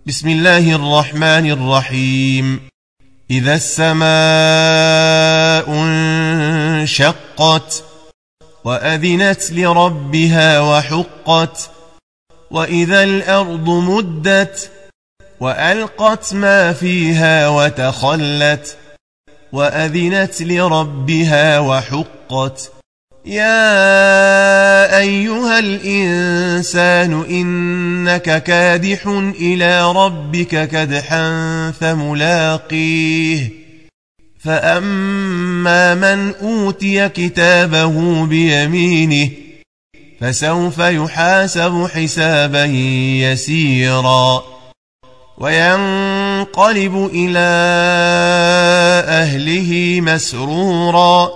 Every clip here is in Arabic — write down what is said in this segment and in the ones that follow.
بسم الله الرحمن الرحيم. إذا السماء انشقت وأذنت لربها وحقت وإذا الأرض مدت وألقت ما فيها وتخلت وأذنت لربها وحقت. يا أيها الإنسان إنك كادح إلى ربك كدحا فملاقيه. فأما من أوتي كتابه بيمينه فسوف يحاسب حسابا يسيرا وينقلب إلى أهله مسرورا.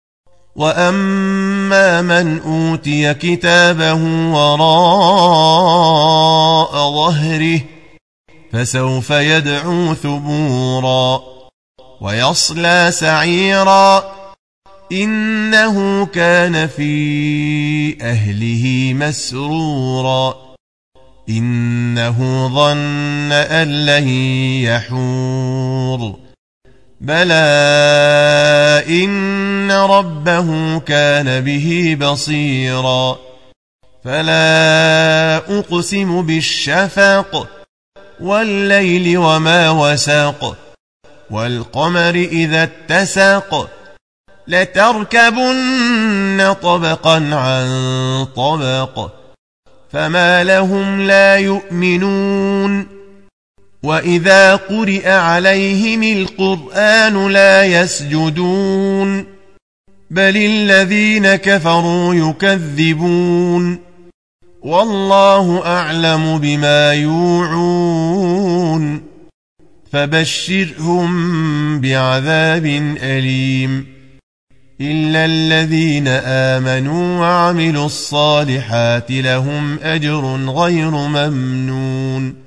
وأما من أوتي كتابه وراء ظهره فسوف يدعو ثبورا ويصلى سعيرا إنه كان في أهله مسرورا إنه ظن أن لن يحور. بلى إن ربه كان به بصيرا. فلا أقسم بالشفق والليل وما وسق والقمر إذا اتسق لتركبن طبقا عن طبق فما لهم لا يؤمنون. وإذا قرئ عليهم القرآن لا يسجدون بل الذين كفروا يكذبون والله أعلم بما يوعون. فبشرهم بعذاب أليم إلا الذين آمنوا وعملوا الصالحات لهم أجر غير ممنون.